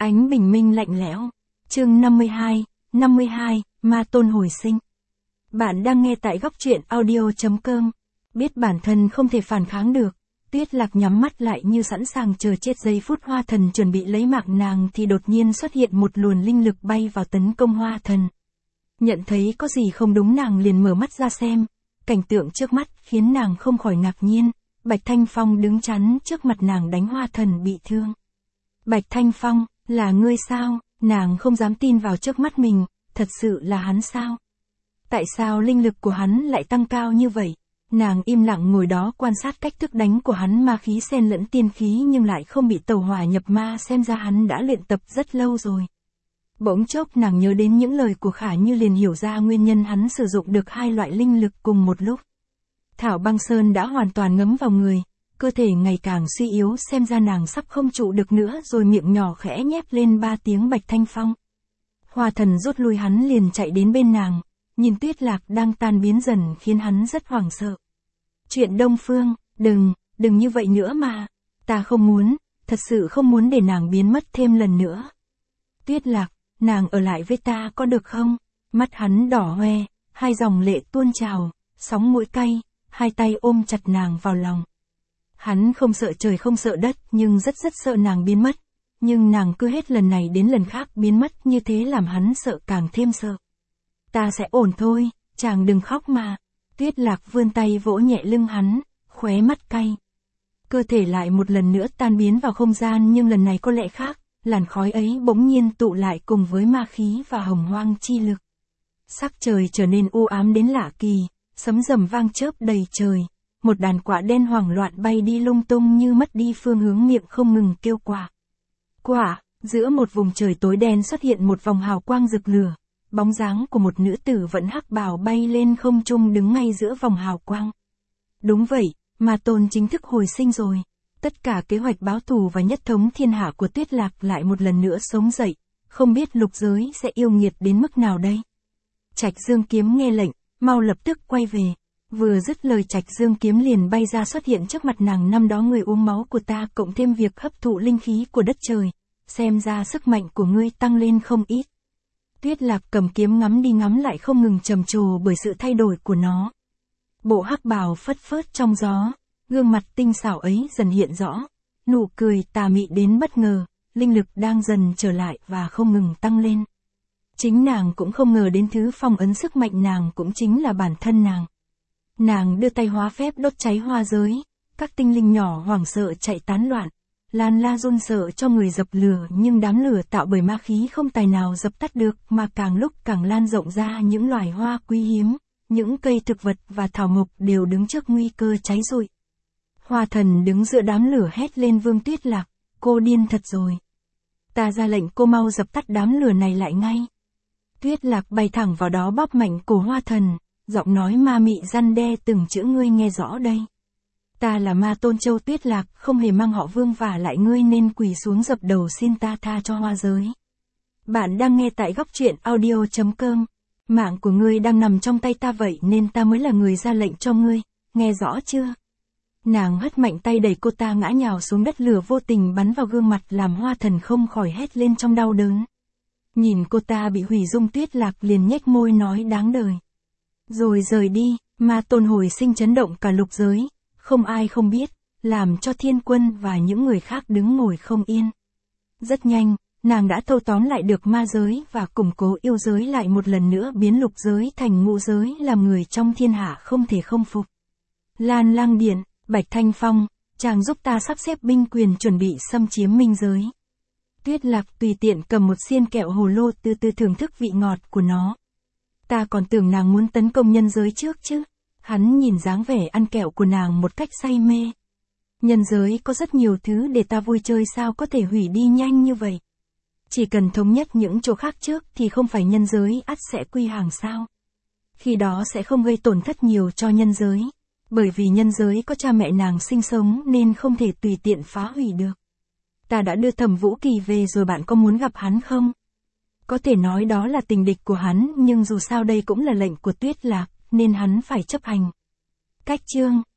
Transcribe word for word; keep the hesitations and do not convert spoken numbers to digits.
Ánh bình minh lạnh lẽo. Chương năm mươi hai, năm mươi hai, Ma Tôn hồi sinh. Bạn đang nghe tại góc truyện audio.com. Biết bản thân không thể phản kháng được, Tuyết Lạc nhắm mắt lại như sẵn sàng chờ chết. Giây phút Hoa Thần chuẩn bị lấy mạng nàng thì đột nhiên xuất hiện một luồng linh lực bay vào tấn công Hoa Thần. Nhận thấy có gì không đúng, nàng liền mở mắt ra xem. Cảnh tượng trước mắt khiến nàng không khỏi ngạc nhiên. Bạch Thanh Phong đứng chắn trước mặt nàng đánh Hoa Thần bị thương. Bạch Thanh Phong, là ngươi sao? Nàng không dám tin vào trước mắt mình, thật sự là hắn sao? Tại sao linh lực của hắn lại tăng cao như vậy? Nàng im lặng ngồi đó quan sát cách thức đánh của hắn, ma khí xen lẫn tiên khí nhưng lại không bị tẩu hỏa nhập ma, xem ra hắn đã luyện tập rất lâu rồi. Bỗng chốc nàng nhớ đến những lời của Khả Như, liền hiểu ra nguyên nhân hắn sử dụng được hai loại linh lực cùng một lúc. Thảo Băng Sơn đã hoàn toàn ngấm vào người, cơ thể ngày càng suy yếu, xem ra nàng sắp không trụ được nữa rồi, miệng nhỏ khẽ nhép lên ba tiếng. Bạch Thanh Phong. Hoa Thần rút lui, hắn liền chạy đến bên nàng, nhìn Tuyết Lạc đang tan biến dần khiến hắn rất hoảng sợ. Chuyện Đông Phương, đừng, đừng như vậy nữa mà, ta không muốn, thật sự không muốn để nàng biến mất thêm lần nữa. Tuyết Lạc, nàng ở lại với ta có được không? Mắt hắn đỏ hoe, hai dòng lệ tuôn trào, sóng mũi cay, hai tay ôm chặt nàng vào lòng. Hắn không sợ trời không sợ đất, nhưng rất rất sợ nàng biến mất. Nhưng nàng cứ hết lần này đến lần khác biến mất như thế, làm hắn sợ càng thêm sợ. Ta sẽ ổn thôi, chàng đừng khóc mà. Tuyết Lạc vươn tay vỗ nhẹ lưng hắn, khóe mắt cay. Cơ thể lại một lần nữa tan biến vào không gian, nhưng lần này có lẽ khác, làn khói ấy bỗng nhiên tụ lại cùng với ma khí và hồng hoang chi lực. Sắc trời trở nên u ám đến lạ kỳ, sấm rầm vang chớp đầy trời. Một đàn quạ đen hoảng loạn bay đi lung tung như mất đi phương hướng, miệng không ngừng kêu quạ. Quạ, giữa một vùng trời tối đen xuất hiện một vòng hào quang rực lửa. Bóng dáng của một nữ tử vẫn hắc bào bay lên không trung, đứng ngay giữa vòng hào quang. Đúng vậy, Ma Tôn chính thức hồi sinh rồi. Tất cả kế hoạch báo thù và nhất thống thiên hạ của Tuyết Lạc lại một lần nữa sống dậy. Không biết lục giới sẽ yêu nghiệt đến mức nào đây? Trạch Dương Kiếm nghe lệnh, mau lập tức quay về. Vừa dứt lời, Trạch Dương Kiếm liền bay ra xuất hiện trước mặt nàng. Năm đó người uống máu của ta, cộng thêm việc hấp thụ linh khí của đất trời, xem ra sức mạnh của ngươi tăng lên không ít. Tuyết Lạc cầm kiếm ngắm đi ngắm lại, không ngừng trầm trồ bởi sự thay đổi của nó. Bộ hắc bào phất phớt trong gió, gương mặt tinh xảo ấy dần hiện rõ, nụ cười tà mị đến bất ngờ, linh lực đang dần trở lại và không ngừng tăng lên. Chính nàng cũng không ngờ đến thứ phong ấn sức mạnh nàng cũng chính là bản thân nàng. Nàng đưa tay hóa phép đốt cháy hoa giới, các tinh linh nhỏ hoảng sợ chạy tán loạn, lan la run sợ cho người dập lửa, nhưng đám lửa tạo bởi ma khí không tài nào dập tắt được, mà càng lúc càng lan rộng ra. Những loài hoa quý hiếm, những cây thực vật và thảo mộc đều đứng trước nguy cơ cháy rụi. Hoa Thần đứng giữa đám lửa hét lên: Vương Tuyết Lạc, cô điên thật rồi. Ta ra lệnh cô mau dập tắt đám lửa này lại ngay. Tuyết Lạc bay thẳng vào đó bóp mạnh cổ Hoa Thần, giọng nói ma mị răn đe từng chữ: ngươi nghe rõ đây. Ta là Ma Tôn Châu Tuyết Lạc, không hề mang họ Vương, và lại ngươi nên quỳ xuống dập đầu xin ta tha cho hoa giới. Bạn đang nghe tại góc truyện audio.com. Mạng của ngươi đang nằm trong tay ta, vậy nên ta mới là người ra lệnh cho ngươi, nghe rõ chưa? Nàng hất mạnh tay đẩy cô ta ngã nhào xuống đất, lửa vô tình bắn vào gương mặt làm Hoa Thần không khỏi hét lên trong đau đớn. Nhìn cô ta bị hủy dung, Tuyết Lạc liền nhếch môi nói đáng đời. Rồi rời đi. Ma Tôn hồi sinh chấn động cả lục giới, không ai không biết, làm cho Thiên Quân và những người khác đứng ngồi không yên. Rất nhanh, nàng đã thâu tóm lại được ma giới và củng cố yêu giới, lại một lần nữa biến lục giới thành ngũ giới, làm người trong thiên hạ không thể không phục. Lan Lang Điện. Bạch Thanh Phong, chàng giúp ta sắp xếp binh quyền chuẩn bị xâm chiếm minh giới. Tuyết Lạc tùy tiện cầm một xiên kẹo hồ lô, từ từ thưởng thức vị ngọt của nó. Ta còn tưởng nàng muốn tấn công nhân giới trước chứ. Hắn nhìn dáng vẻ ăn kẹo của nàng một cách say mê. Nhân giới có rất nhiều thứ để ta vui chơi, sao có thể hủy đi nhanh như vậy? Chỉ cần thống nhất những chỗ khác trước thì không phải nhân giới ắt sẽ quy hàng sao? Khi đó sẽ không gây tổn thất nhiều cho nhân giới. Bởi vì nhân giới có cha mẹ nàng sinh sống nên không thể tùy tiện phá hủy được. Ta đã đưa Thẩm Vũ Kỳ về rồi, bạn có muốn gặp hắn không? Có thể nói đó là tình địch của hắn, nhưng dù sao đây cũng là lệnh của Tuyết Lạc, nên hắn phải chấp hành. Cách chương